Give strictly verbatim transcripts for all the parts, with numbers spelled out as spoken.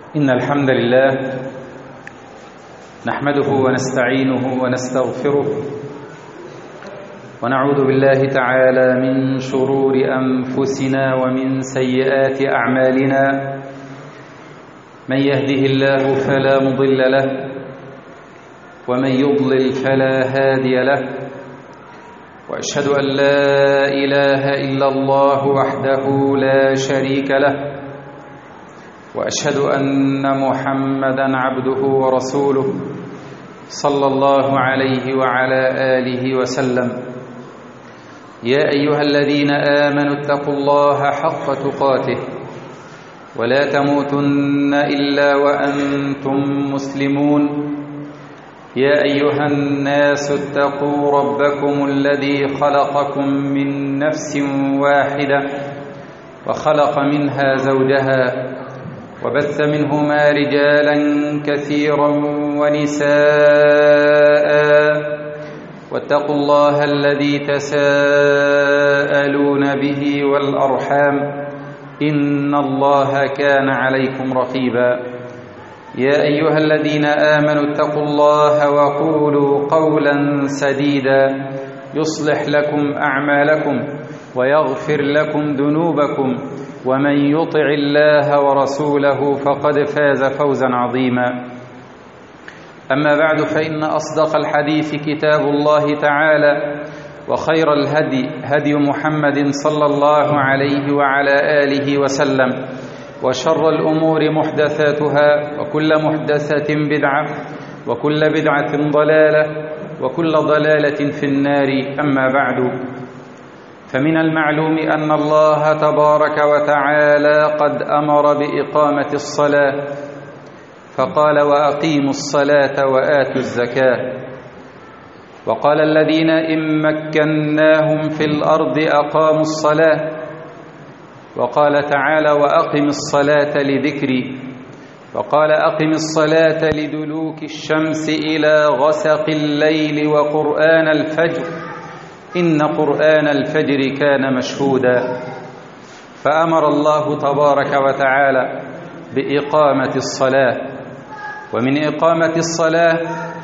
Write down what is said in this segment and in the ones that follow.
إن الحمد لله نحمده ونستعينه ونستغفره ونعوذ بالله تعالى من شرور أنفسنا ومن سيئات أعمالنا. من يهده الله فلا مضل له ومن يضلل فلا هادي له، وأشهد أن لا إله إلا الله وحده لا شريك له، وأشهد أن محمدًا عبده ورسوله صلى الله عليه وعلى آله وسلم. يا أيها الذين آمنوا اتقوا الله حق تقاته ولا تموتن إلا وأنتم مسلمون. يا أيها الناس اتقوا ربكم الذي خلقكم من نفس واحدة وخلق منها زوجها وبث منهما رجالا كثيرا ونساء، واتقوا الله الذي تساءلون به والأرحام إن الله كان عليكم رقيبا. يا أيها الذين آمنوا اتقوا الله وقولوا قولا سديدا يصلح لكم أعمالكم ويغفر لكم ذنوبكم، ومن يطع الله ورسوله فقد فاز فوزا عظيما. أما بعد، فإن أصدق الحديث كتاب الله تعالى، وخير الهدي هدي محمد صلى الله عليه وعلى آله وسلم، وشر الأمور محدثاتها، وكل محدثة بدعة، وكل بدعة ضلالة، وكل ضلالة في النار. أما بعد، فمن المعلوم أن الله تبارك وتعالى قد أمر بإقامة الصلاة، فقال: وأقيموا الصلاة وآتوا الزكاة. وقال: الذين إن مكناهم في الأرض أقاموا الصلاة. وقال تعالى: وأقم الصلاة لذكري. وقال: أقم الصلاة لدلوك الشمس إلى غسق الليل وقرآن الفجر إن قرآن الفجر كان مشهودا. فأمر الله تبارك وتعالى بإقامة الصلاة، ومن إقامة الصلاة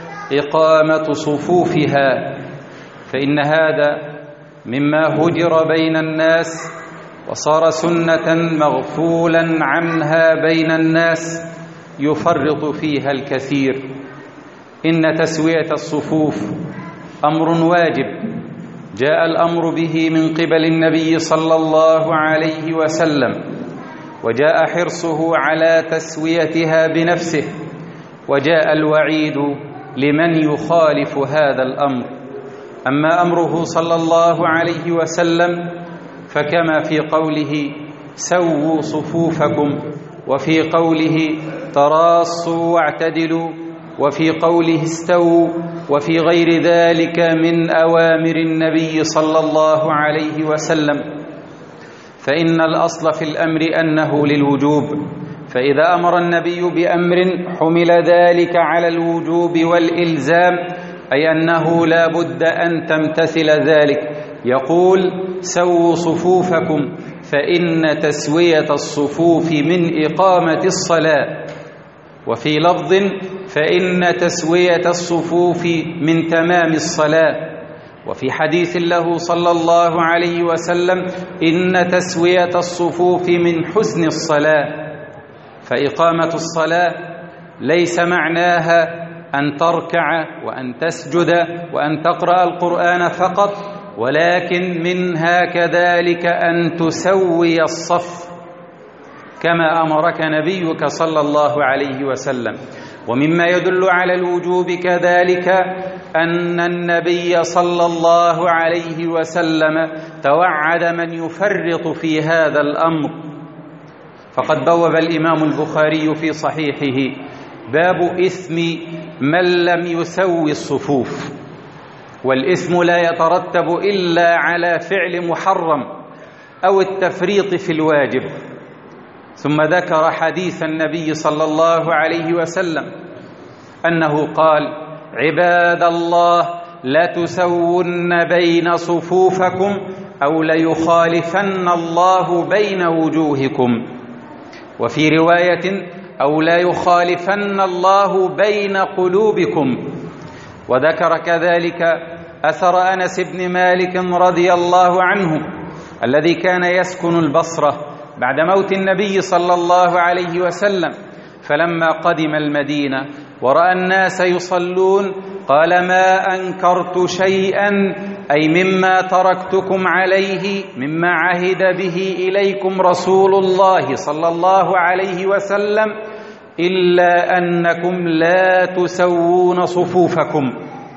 إقامة صفوفها، فإن هذا مما هجر بين الناس وصار سنة مغفولا عنها بين الناس يفرط فيها الكثير. إن تسوية الصفوف أمر واجب جاء الأمر به من قبل النبي صلى الله عليه وسلم، وجاء حرصه على تسويتها بنفسه، وجاء الوعيد لمن يخالف هذا الأمر. أما أمره صلى الله عليه وسلم فكما في قوله: سووا صفوفكم، وفي قوله: تراصوا واعتدلوا، وفي قوله: استووا، وفي غير ذلك من أوامر النبي صلى الله عليه وسلم. فإن الأصل في الأمر أنه للوجوب، فإذا أمر النبي بأمر حمل ذلك على الوجوب والإلزام، أي أنه لا بد أن تمتثل ذلك. يقول: سووا صفوفكم، فإن تسوية الصفوف من إقامة الصلاة. وفي لفظ: فإن تسوية الصفوف من تمام الصلاة. وفي حديث له صلى الله عليه وسلم: إن تسوية الصفوف من حسن الصلاة. فإقامة الصلاة ليس معناها أن تركع وأن تسجد وأن تقرأ القرآن فقط، ولكن منها كذلك أن تسوي الصف كما أمرك نبيك صلى الله عليه وسلم. ومما يدل على الوجوب كذلك أن النبي صلى الله عليه وسلم توعد من يفرط في هذا الأمر. فقد بوب الإمام البخاري في صحيحه باب إثم من لم يسوي الصفوف. والإثم لا يترتب إلا على فعل محرم أو التفريط في الواجب. ثم ذكر حديث النبي صلى الله عليه وسلم أنه قال: عباد الله، لتسون بين صفوفكم أو ليخالفن الله بين وجوهكم. وفي رواية أو لا يخالفن الله بين قلوبكم. وذكر كذلك أثر أنس بن مالك رضي الله عنه الذي كان يسكن البصرة بعد موت النبي صلى الله عليه وسلم، فلما قدم المدينة ورأى الناس يصلون قال: ما أنكرت شيئا، أي مما تركتكم عليه مما عهد به إليكم رسول الله صلى الله عليه وسلم، إلا أنكم لا تسوون صفوفكم.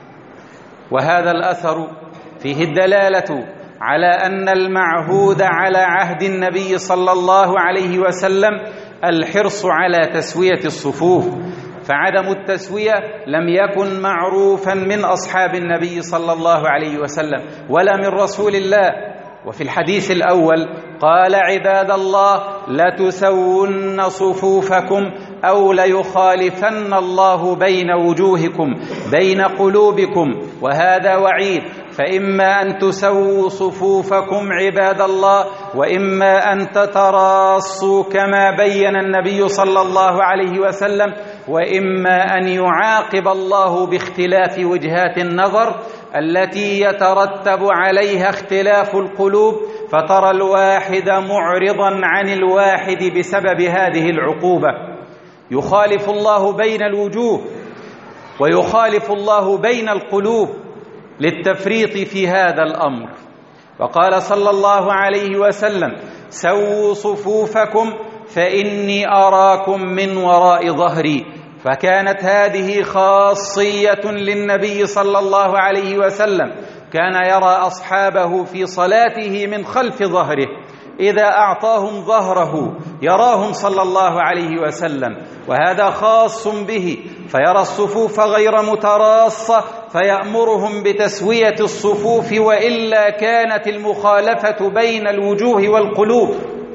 وهذا الأثر فيه الدلالة على أن المعهود على عهد النبي صلى الله عليه وسلم الحرص على تسوية الصفوف، فعدم التسوية لم يكن معروفا من أصحاب النبي صلى الله عليه وسلم ولا من رسول الله. وفي الحديث الأول قال: عباد الله لتسون صفوفكم أو ليخالفن الله بين وجوهكم بين قلوبكم، وهذا وعيد، فإما أن تسووا صفوفكم عباد الله، وإما أن تتراصوا كما بين النبي صلى الله عليه وسلم، وإما أن يعاقب الله باختلاف وجهات النظر التي يترتب عليها اختلاف القلوب، فترى الواحد معرضا عن الواحد بسبب هذه العقوبة. يخالف الله بين الوجوه ويخالف الله بين القلوب للتفريط في هذا الأمر. وقال صلى الله عليه وسلم: سووا صفوفكم فإني أراكم من وراء ظهري. فكانت هذه خاصية للنبي صلى الله عليه وسلم، كان يرى أصحابه في صلاته من خلف ظهره، إذا أعطاهم ظهره يراهم صلى الله عليه وسلم، وهذا خاص به، فيرى الصفوف غير متراصة فيأمرهم بتسوية الصفوف، وإلا كانت المخالفة بين الوجوه والقلوب،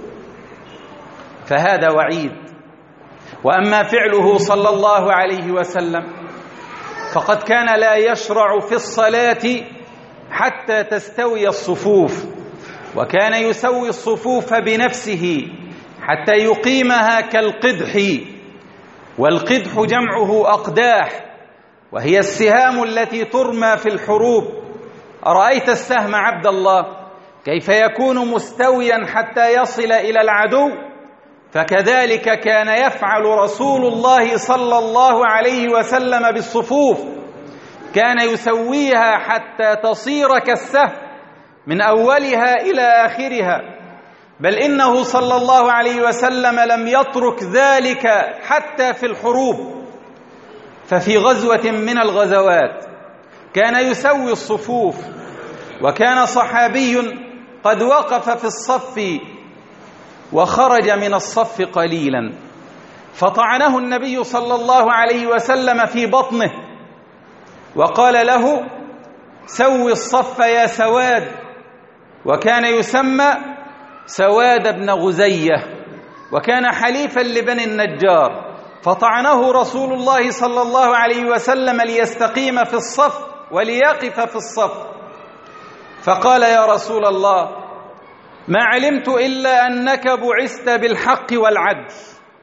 فهذا وعيد. وأما فعله صلى الله عليه وسلم فقد كان لا يشرع في الصلاة حتى تستوي الصفوف، وكان يسوي الصفوف بنفسه حتى يقيمها كالقدح، والقدح جمعه أقداح، وهي السهام التي ترمى في الحروب. أرأيت السهم عبد الله كيف يكون مستويا حتى يصل إلى العدو؟ فكذلك كان يفعل رسول الله صلى الله عليه وسلم بالصفوف، كان يسويها حتى تصير كالسهم من أولها إلى آخرها، بل إنه صلى الله عليه وسلم لم يترك ذلك حتى في الحروب. ففي غزوة من الغزوات كان يسوي الصفوف، وكان صحابي قد وقف في الصف وخرج من الصف قليلا، فطعنه النبي صلى الله عليه وسلم في بطنه وقال له: سوي الصف يا سواد. وكان يسمى سواد بن غزية، وكان حليفا لبني النجار، فطعنه رسول الله صلى الله عليه وسلم ليستقيم في الصف وليقف في الصف، فقال: يا رسول الله، ما علمت إلا أنك بعثت بالحق والعدل.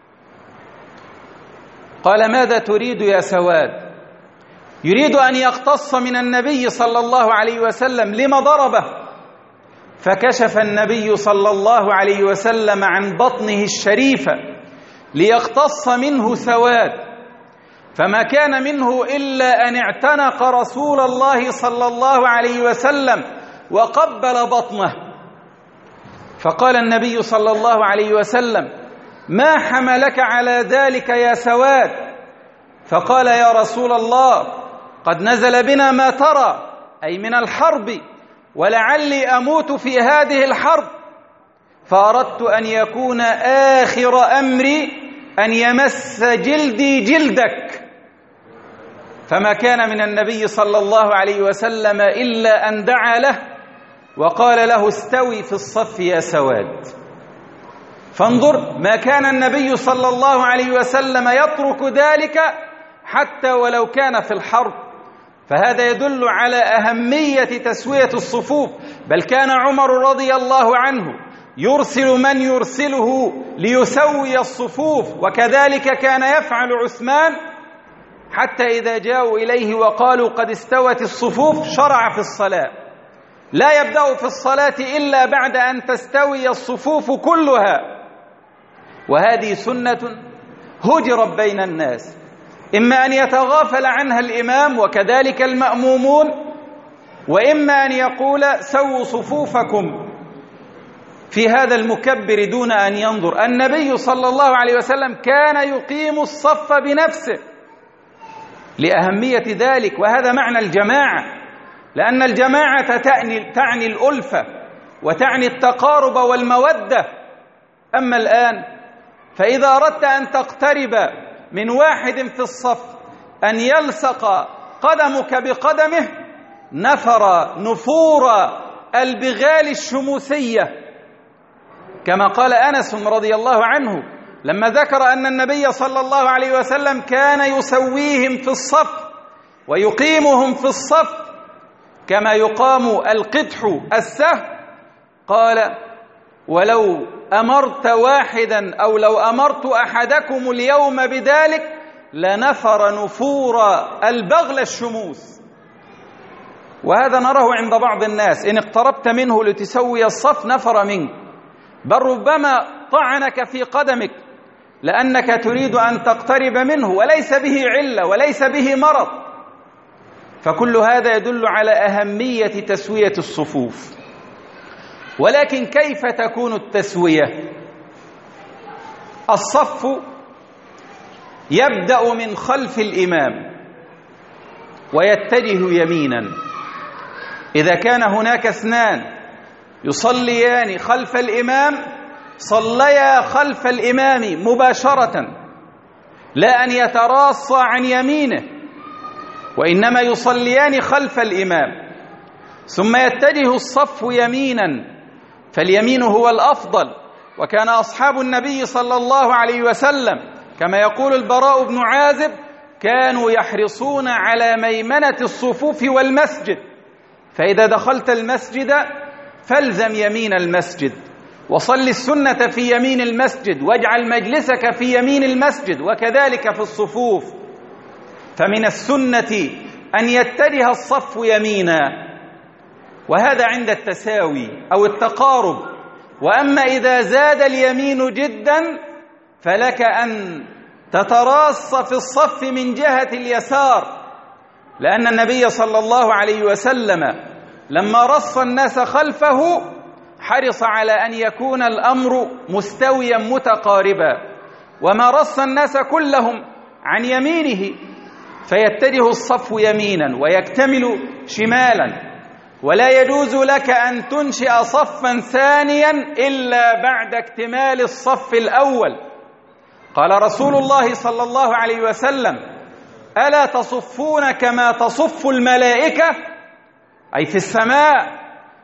قال: ماذا تريد يا سواد؟ يريد أن يقتص من النبي صلى الله عليه وسلم، لما ضربه؟ فكشف النبي صلى الله عليه وسلم عن بطنه الشريفة ليقتص منه سواد، فما كان منه إلا أن اعتنق رسول الله صلى الله عليه وسلم وقبل بطنه. فقال النبي صلى الله عليه وسلم: ما حملك على ذلك يا سواد؟ فقال: يا رسول الله، قد نزل بنا ما ترى، أي من الحرب، ولعلي أموت في هذه الحرب، فأردت أن يكون آخر أمري أن يمس جلدي جلدك. فما كان من النبي صلى الله عليه وسلم إلا أن دعا له وقال له: استوي في الصف يا سواد. فانظر، ما كان النبي صلى الله عليه وسلم يترك ذلك حتى ولو كان في الحرب، فهذا يدل على أهمية تسوية الصفوف. بل كان عمر رضي الله عنه يرسل من يرسله ليسوي الصفوف، وكذلك كان يفعل عثمان، حتى إذا جاءوا إليه وقالوا قد استوت الصفوف شرع في الصلاة، لا يبدأ في الصلاة إلا بعد أن تستوي الصفوف كلها. وهذه سنة هجرت بين الناس، إما أن يتغافل عنها الإمام وكذلك المأمومون، وإما أن يقول سووا صفوفكم في هذا المكبر دون أن ينظر. النبي صلى الله عليه وسلم كان يقيم الصف بنفسه لأهمية ذلك، وهذا معنى الجماعة، لأن الجماعة تعني, تعني الألفة وتعني التقارب والمودة. أما الآن فإذا أردت أن تقترب من واحد في الصف أن يلصق قدمك بقدمه نفر نفور البغال الشموسية، كما قال أنس رضي الله عنه لما ذكر أن النبي صلى الله عليه وسلم كان يسويهم في الصف ويقيمهم في الصف كما يقام القدح السهل، قال ولو أمرت واحدا أو لو أمرت أحدكم اليوم بذلك لنفر نفور البغل الشموس. وهذا نراه عند بعض الناس، إن اقتربت منه لتسوي الصف نفر منك، بل ربما طعنك في قدمك لأنك تريد أن تقترب منه وليس به علة وليس به مرض. فكل هذا يدل على أهمية تسوية الصفوف. ولكن كيف تكون التسوية؟ الصف يبدأ من خلف الإمام ويتجه يمينا. إذا كان هناك اثنان يصليان خلف الإمام صليا خلف الإمام مباشرة، لا أن يتراصى عن يمينه، وإنما يصليان خلف الإمام، ثم يتجه الصف يمينا، فاليمين هو الأفضل. وكان أصحاب النبي صلى الله عليه وسلم كما يقول البراء بن عازب كانوا يحرصون على ميمنة الصفوف والمسجد، فإذا دخلت المسجد فالزم يمين المسجد وصل السنة في يمين المسجد واجعل مجلسك في يمين المسجد، وكذلك في الصفوف. فمن السنة أن يتجه الصف يمينا، وهذا عند التساوي أو التقارب. وأما إذا زاد اليمين جدا فلك أن تتراص في الصف من جهة اليسار، لأن النبي صلى الله عليه وسلم لما رص الناس خلفه حرص على أن يكون الأمر مستويا متقاربا، وما رص الناس كلهم عن يمينه فيتجه الصف يمينا ويكتمل شمالا. ولا يجوز لك أن تنشئ صفا ثانيا إلا بعد اكتمال الصف الأول. قال رسول الله صلى الله عليه وسلم ألا تصفون كما تصف الملائكة، أي في السماء.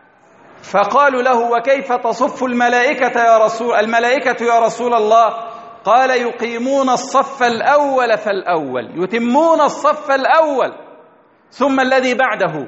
فقالوا له وكيف تصف الملائكة يا رسول الملائكة يا رسول الله؟ قال يقيمون الصف الأول فالأول، يتمون الصف الأول ثم الذي بعده.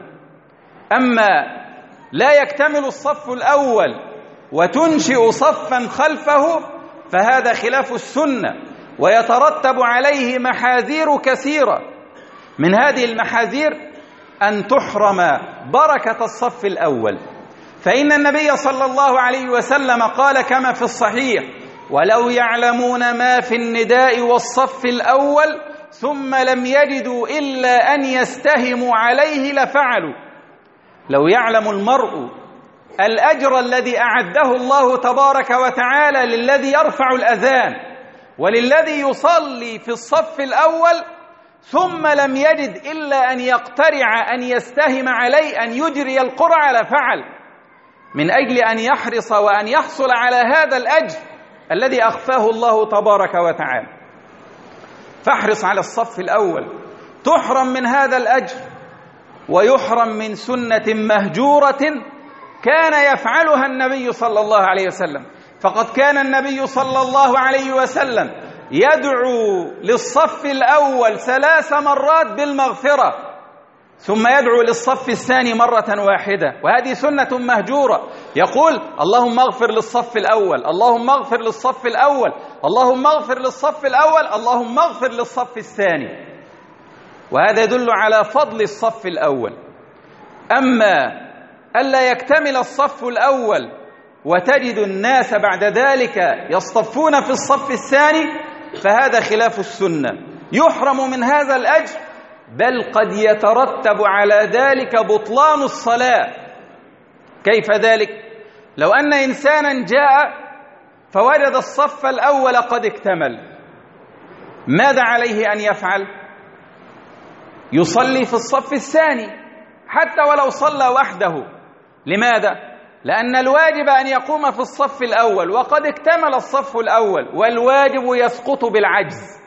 أما لا يكتمل الصف الأول وتنشئ صفا خلفه فهذا خلاف السنة، ويترتب عليه محاذير كثيرة. من هذه المحاذير أن تحرم بركة الصف الأول، فإن النبي صلى الله عليه وسلم قال كما في الصحيح ولو يعلمون ما في النداء والصف الأول ثم لم يجدوا إلا أن يستهموا عليه لفعلوا. لو يعلم المرء الأجر الذي أعده الله تبارك وتعالى للذي يرفع الأذان وللذي يصلي في الصف الأول ثم لم يجد إلا أن يقترع أن يستهم عليه أن يجري القرعة لفعل، من أجل أن يحرص وأن يحصل على هذا الأجر الذي أخفاه الله تبارك وتعالى. فاحرص على الصف الأول، تحرم من هذا الأجر ويحرم من سنة مهجورة كان يفعلها النبي صلى الله عليه وسلم. فقد كان النبي صلى الله عليه وسلم يدعو للصف الأول ثلاث مرات بالمغفرة، ثم يدعو للصف الثاني مرة واحدة، وهذه سنة مهجورة. يقول اللهم اغفر للصف الأول، اللهم اغفر للصف الأول، اللهم اغفر للصف الأول، اللهم اغفر للصف الثاني، وهذا يدل على فضل الصف الأول. أما ألا يكتمل الصف الأول وتجد الناس بعد ذلك يصطفون في الصف الثاني فهذا خلاف السنة، يحرم من هذا الأجر، بل قد يترتب على ذلك بطلان الصلاة. كيف ذلك؟ لو أن إنسانا جاء فوجد الصف الأول قد اكتمل، ماذا عليه أن يفعل؟ يصلي في الصف الثاني حتى ولو صلى وحده. لماذا؟ لأن الواجب أن يقوم في الصف الأول وقد اكتمل الصف الأول، والواجب يسقط بالعجز،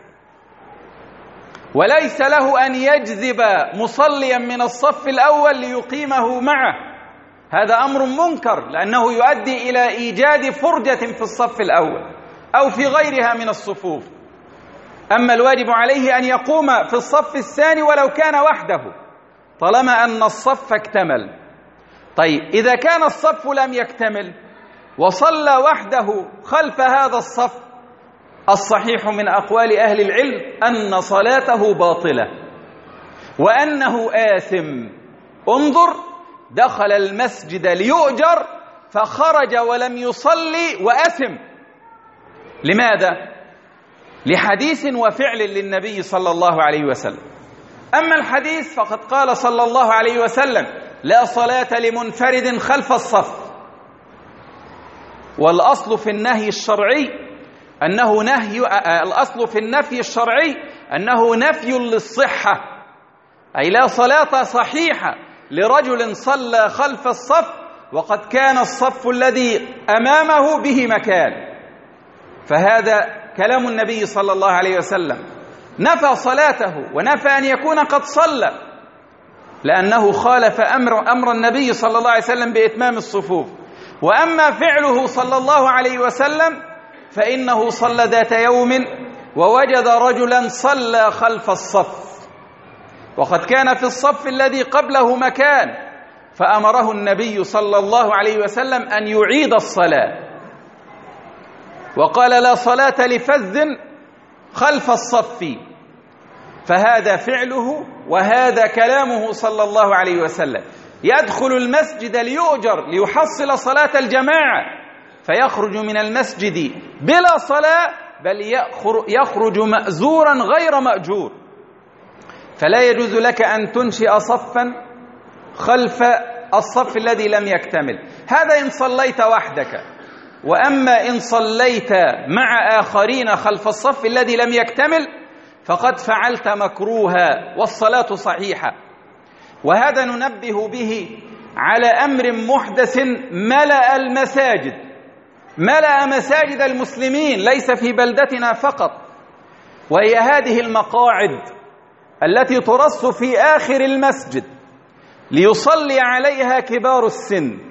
وليس له أن يجذب مصليا من الصف الأول ليقيمه معه، هذا أمر منكر، لأنه يؤدي إلى إيجاد فرجة في الصف الأول أو في غيرها من الصفوف. أما الواجب عليه أن يقوم في الصف الثاني ولو كان وحده طالما أن الصف اكتمل. طيب إذا كان الصف لم يكتمل وصلى وحده خلف هذا الصف، الصحيح من أقوال أهل العلم أن صلاته باطلة وأنه آثم. انظر، دخل المسجد ليؤجر فخرج ولم يصلي وأثم. لماذا؟ لحديث وفعل للنبي صلى الله عليه وسلم. أما الحديث فقد قال صلى الله عليه وسلم: لا صلاة لمنفرد خلف الصف. والأصل في النهي الشرعي أنه نهي الأصل في النفي الشرعي أنه نفي للصحة، أي لا صلاة صحيحة لرجل صلى خلف الصف وقد كان الصف الذي أمامه به مكان. فهذا كلام النبي صلى الله عليه وسلم، نفى صلاته ونفى أن يكون قد صلى، لأنه خالف أمر أمر النبي صلى الله عليه وسلم بإتمام الصفوف. وأما فعله صلى الله عليه وسلم فإنه صلى ذات يوم ووجد رجلا صلى خلف الصف وقد كان في الصف الذي قبله مكان، فأمره النبي صلى الله عليه وسلم أن يعيد الصلاة، وقال: لا صلاة لفذ خلف الصف. فهذا فعله وهذا كلامه صلى الله عليه وسلم. يدخل المسجد ليؤجر ليحصل صلاة الجماعة، فيخرج من المسجد بلا صلاة، بل يخرج مأزورا غير مأجور. فلا يجوز لك أن تنشئ صفا خلف الصف الذي لم يكتمل. هذا إن صليت وحدك. وأما إن صليت مع آخرين خلف الصف الذي لم يكتمل فقد فعلت مكروها والصلاة صحيحة. وهذا ننبه به على أمر محدث ملأ المساجد، ملأ مساجد المسلمين ليس في بلدتنا فقط، وهي هذه المقاعد التي ترص في آخر المسجد ليصلي عليها كبار السن.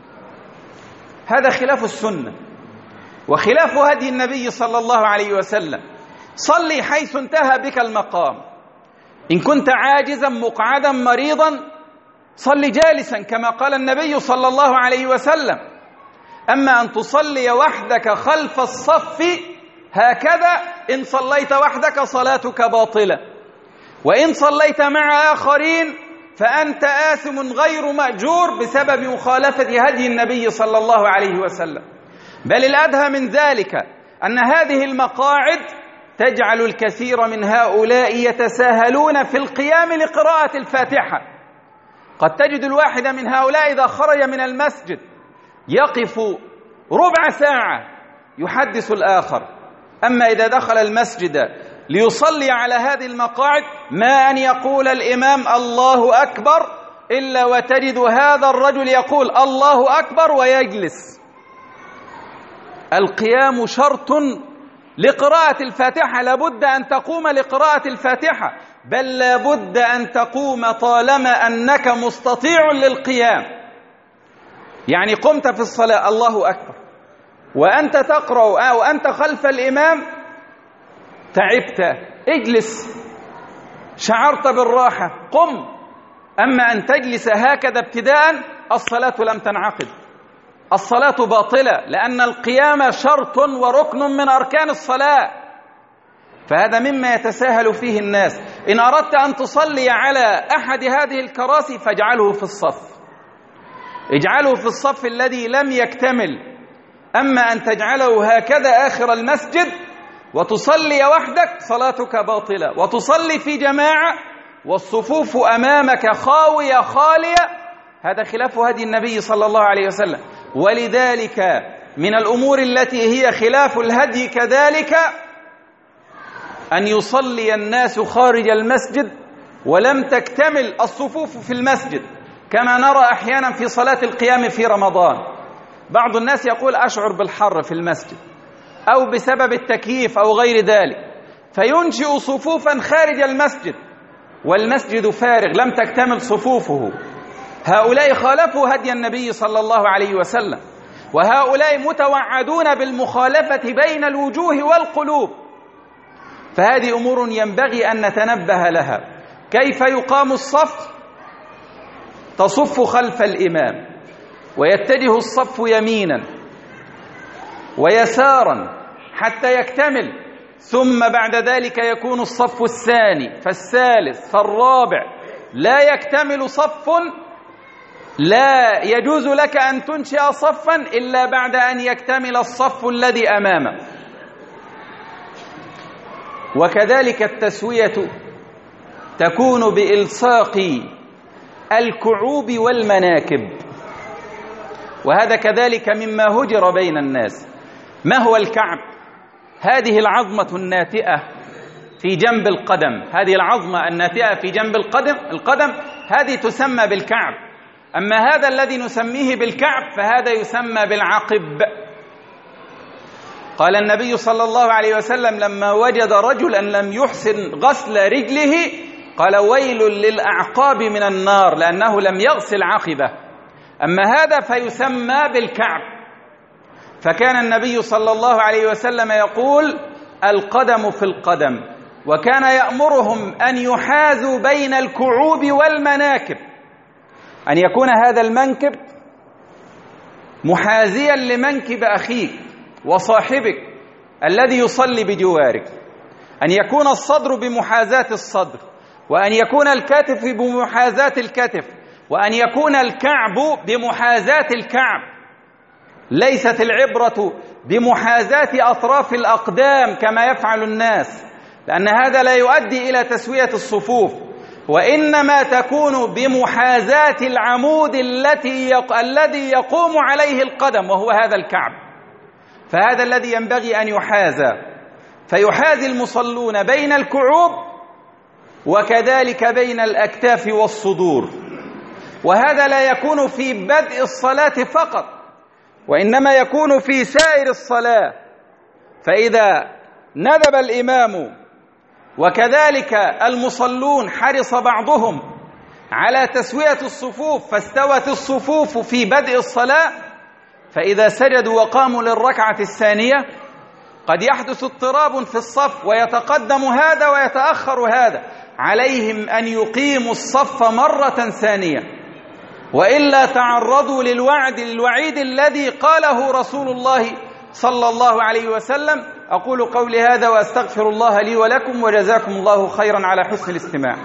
هذا خلاف السنة وخلاف هدي النبي صلى الله عليه وسلم. صلي حيث انتهى بك المقام. إن كنت عاجزا مقعدا مريضا صلي جالسا كما قال النبي صلى الله عليه وسلم. أما أن تصلي وحدك خلف الصف هكذا، إن صليت وحدك صلاتك باطلة، وإن صليت مع آخرين فأنت آثم غير مأجور بسبب مخالفة هدي النبي صلى الله عليه وسلم. بل الأدهى من ذلك أن هذه المقاعد تجعل الكثير من هؤلاء يتساهلون في القيام لقراءة الفاتحة. قد تجد الواحد من هؤلاء إذا خرج من المسجد يقف ربع ساعة يحدث الآخر. أما إذا دخل المسجد ليصلي على هذه المقاعد ما أن يقول الإمام الله أكبر إلا وتجد هذا الرجل يقول الله أكبر ويجلس. القيام شرط لقراءة الفاتحة، لابد أن تقوم لقراءة الفاتحة، بل لابد أن تقوم طالما أنك مستطيع للقيام. يعني قمت في الصلاة الله أكبر وأنت تقرأ أو أنت خلف الإمام تعبت، اجلس. شعرت بالراحة قم. أما أن تجلس هكذا ابتداء الصلاة لم تنعقد، الصلاة باطلة، لأن القيام شرط وركن من أركان الصلاة. فهذا مما يتساهل فيه الناس. إن أردت أن تصلي على أحد هذه الكراسي فاجعله في الصف، اجعله في الصف الذي لم يكتمل. أما أن تجعله هكذا آخر المسجد وتصلي وحدك صلاتك باطلة، وتصلي في جماعة والصفوف أمامك خاوية خالية، هذا خلاف هدي النبي صلى الله عليه وسلم. ولذلك من الأمور التي هي خلاف الهدي كذلك أن يصلي الناس خارج المسجد ولم تكتمل الصفوف في المسجد، كما نرى أحيانا في صلاة القيام في رمضان. بعض الناس يقول أشعر بالحر في المسجد أو بسبب التكييف أو غير ذلك، فينشئ صفوفا خارج المسجد والمسجد فارغ لم تكتمل صفوفه. هؤلاء خالفوا هدي النبي صلى الله عليه وسلم، وهؤلاء متوعدون بالمخالفة بين الوجوه والقلوب. فهذه أمور ينبغي أن نتنبه لها. كيف يقام الصف؟ تصف خلف الإمام ويتجه الصف يمينا ويسارا حتى يكتمل، ثم بعد ذلك يكون الصف الثاني فالثالث فالرابع، لا يكتمل صف، لا يجوز لك أن تنشئ صفا إلا بعد أن يكتمل الصف الذي أمامه. وكذلك التسوية تكون بإلصاق الكعوب والمناكب، وهذا كذلك مما هجر بين الناس. ما هو الكعب؟ هذه العظمة الناتئة في جنب القدم، هذه العظمة الناتئة في جنب القدم القدم هذه تسمى بالكعب. أما هذا الذي نسميه بالكعب فهذا يسمى بالعقب. قال النبي صلى الله عليه وسلم لما وجد رجلا لم يحسن غسل رجله قال ويل للأعقاب من النار، لأنه لم يغسل عقبه. أما هذا فيسمى بالكعب. فكان النبي صلى الله عليه وسلم يقول القدم في القدم، وكان يأمرهم أن يحاذوا بين الكعوب والمناكب، أن يكون هذا المنكب محاذيا لمنكب أخيك وصاحبك الذي يصلي بجوارك، أن يكون الصدر بمحاذاة الصدر، وأن يكون الكتف بمحاذاة الكتف، وأن يكون الكعب بمحاذاة الكعب. ليست العبرة بمحاذاة أطراف الأقدام كما يفعل الناس، لأن هذا لا يؤدي إلى تسوية الصفوف، وإنما تكون بمحاذاة العمود التي يق... الذي يقوم عليه القدم، وهو هذا الكعب. فهذا الذي ينبغي أن يحاذى، فيحاذي المصلون بين الكعوب وكذلك بين الأكتاف والصدور. وهذا لا يكون في بدء الصلاة فقط، وإنما يكون في سائر الصلاة. فإذا ندب الإمام وكذلك المصلون حرص بعضهم على تسوية الصفوف فاستوت الصفوف في بدء الصلاة، فإذا سجدوا وقاموا للركعة الثانية قد يحدث اضطراب في الصف ويتقدم هذا ويتأخر هذا، عليهم أن يقيموا الصف مرة ثانية، وإلا تعرضوا للوعد الوعيد الذي قاله رسول الله صلى الله عليه وسلم. أقول قولي هذا وأستغفر الله لي ولكم، وجزاكم الله خيرا على حسن الاستماع.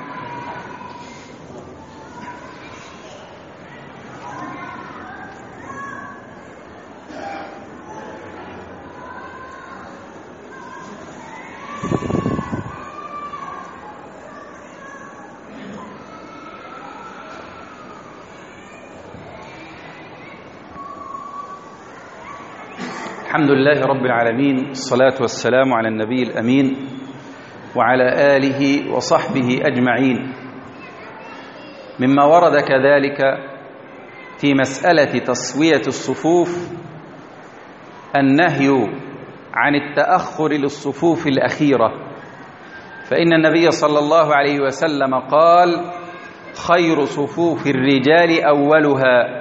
الحمد لله رب العالمين، الصلاة والسلام على النبي الأمين وعلى آله وصحبه أجمعين. مما ورد كذلك في مسألة تسوية الصفوف النهي عن التأخر للصفوف الأخيرة، فإن النبي صلى الله عليه وسلم قال خير صفوف الرجال أولها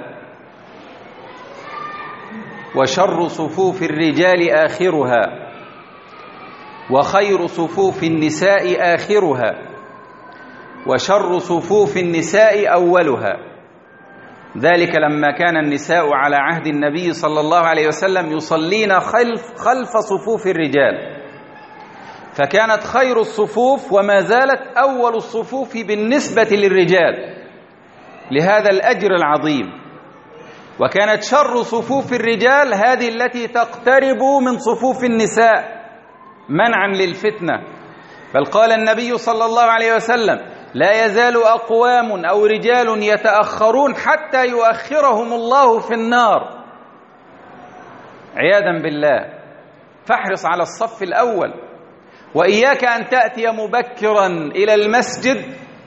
وشر صفوف الرجال آخرها وخير صفوف النساء آخرها وشر صفوف النساء أولها. ذلك لما كان النساء على عهد النبي صلى الله عليه وسلم يصلين خلف, خلف صفوف الرجال، فكانت خير الصفوف وما زالت أول الصفوف بالنسبة للرجال لهذا الأجر العظيم، وكانت شر صفوف الرجال هذه التي تقترب من صفوف النساء منعا للفتنة. بل قال النبي صلى الله عليه وسلم: لا يزال أقوام أو رجال يتأخرون حتى يؤخرهم الله في النار، عياذا بالله. فاحرص على الصف الأول، وإياك أن تأتي مبكرا إلى المسجد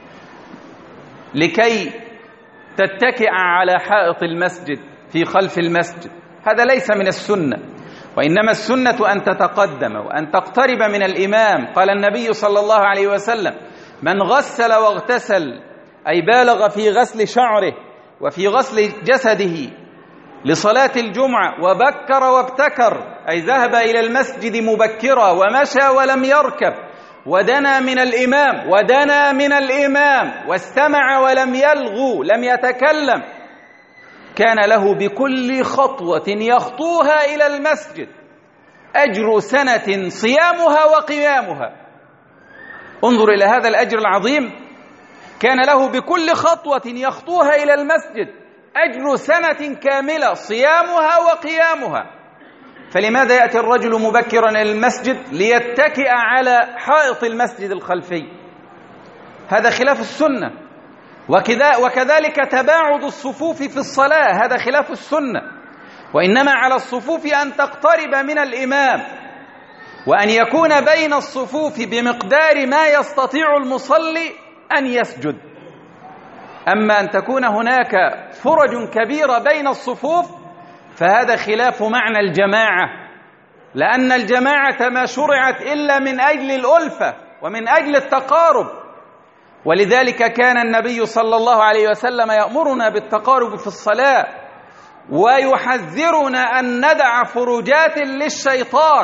لكي تتكئ على حائط المسجد في خلف المسجد، هذا ليس من السنة، وإنما السنة أن تتقدم وأن تقترب من الإمام. قال النبي صلى الله عليه وسلم: من غسل واغتسل، أي بالغ في غسل شعره وفي غسل جسده لصلاة الجمعة، وبكر وابتكر، أي ذهب إلى المسجد مبكرا ومشى ولم يركب، ودنا من الإمام ودنا من الإمام واستمع ولم يلغو، لم يتكلم، كان له بكل خطوة يخطوها إلى المسجد أجر سنة صيامها وقيامها. انظر إلى هذا الأجر العظيم، كان له بكل خطوة يخطوها إلى المسجد أجر سنة كاملة صيامها وقيامها. فلماذا يأتي الرجل مبكرا إلى المسجد؟ ليتكئ على حائط المسجد الخلفي، هذا خلاف السنة. وكذا وكذلك تباعد الصفوف في الصلاة، هذا خلاف السنة. وإنما على الصفوف أن تقترب من الإمام، وأن يكون بين الصفوف بمقدار ما يستطيع المصلي أن يسجد. أما أن تكون هناك فرج كبيرة بين الصفوف فهذا خلاف معنى الجماعة، لأن الجماعة ما شرعت إلا من أجل الألفة ومن أجل التقارب. ولذلك كان النبي صلى الله عليه وسلم يأمرنا بالتقارب في الصلاة، ويحذرنا أن ندع فروجات للشيطان.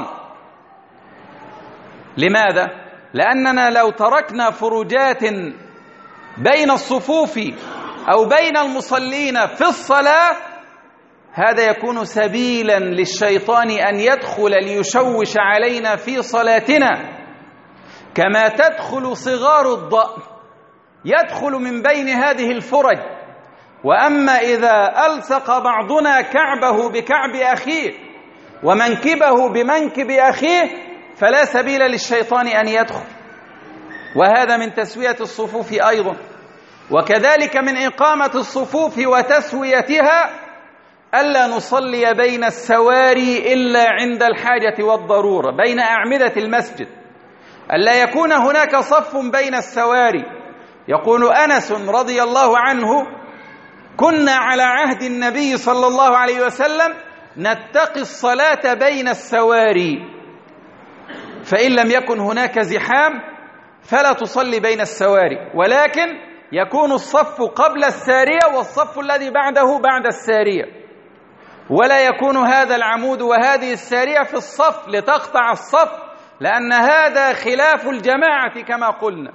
لماذا؟ لأننا لو تركنا فروجات بين الصفوف أو بين المصلين في الصلاة هذا يكون سبيلا للشيطان أن يدخل ليشوش علينا في صلاتنا، كما تدخل صغار الضأن يدخل من بين هذه الفرج. وأما إذا ألصق بعضنا كعبه بكعب أخيه ومنكبه بمنكب أخيه فلا سبيل للشيطان أن يدخل. وهذا من تسوية الصفوف أيضا، وكذلك من إقامة الصفوف وتسويتها ألا نصلي بين السواري إلا عند الحاجة والضرورة، بين أعمدة المسجد، ألا يكون هناك صف بين السواري. يقول أنس رضي الله عنه: كنا على عهد النبي صلى الله عليه وسلم نتقي الصلاة بين السواري، فإن لم يكن هناك زحام فلا تصلي بين السواري، ولكن يكون الصف قبل السارية والصف الذي بعده بعد السارية، ولا يكون هذا العمود وهذه السارية في الصف لتقطع الصف، لأن هذا خلاف الجماعة كما قلنا.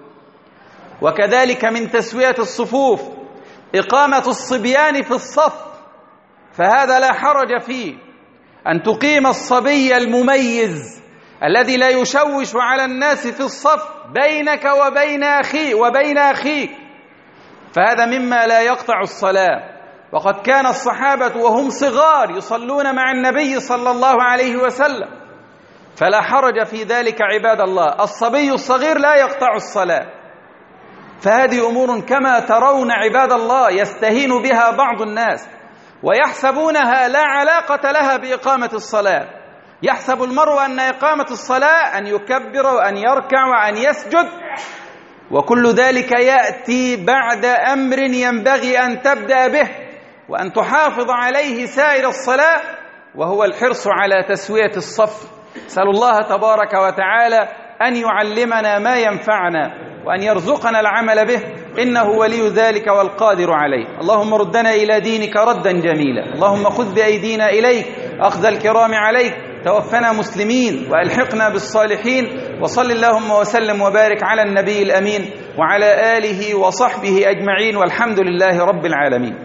وكذلك من تسوية الصفوف إقامة الصبيان في الصف، فهذا لا حرج فيه، أن تقيم الصبي المميز الذي لا يشوش على الناس في الصف بينك وبين أخي وبين أخيك، فهذا مما لا يقطع الصلاة. وقد كان الصحابة وهم صغار يصلون مع النبي صلى الله عليه وسلم، فلا حرج في ذلك عباد الله. الصبي الصغير لا يقطع الصلاة. فهذه أمور كما ترون عباد الله يستهين بها بعض الناس ويحسبونها لا علاقة لها بإقامة الصلاة. يحسب المرء أن إقامة الصلاة أن يكبر وأن يركع وأن يسجد، وكل ذلك يأتي بعد أمر ينبغي أن تبدأ به وأن تحافظ عليه سائر الصلاة، وهو الحرص على تسوية الصف. أسأل الله تبارك وتعالى أن يعلمنا ما ينفعنا وأن يرزقنا العمل به، إنه ولي ذلك والقادر عليه. اللهم ردنا إلى دينك ردا جميلا، اللهم خذ بأيدينا إليك أخذ الكرام عليك، توفنا مسلمين وألحقنا بالصالحين. وصل اللهم وسلم وبارك على النبي الأمين وعلى آله وصحبه أجمعين، والحمد لله رب العالمين.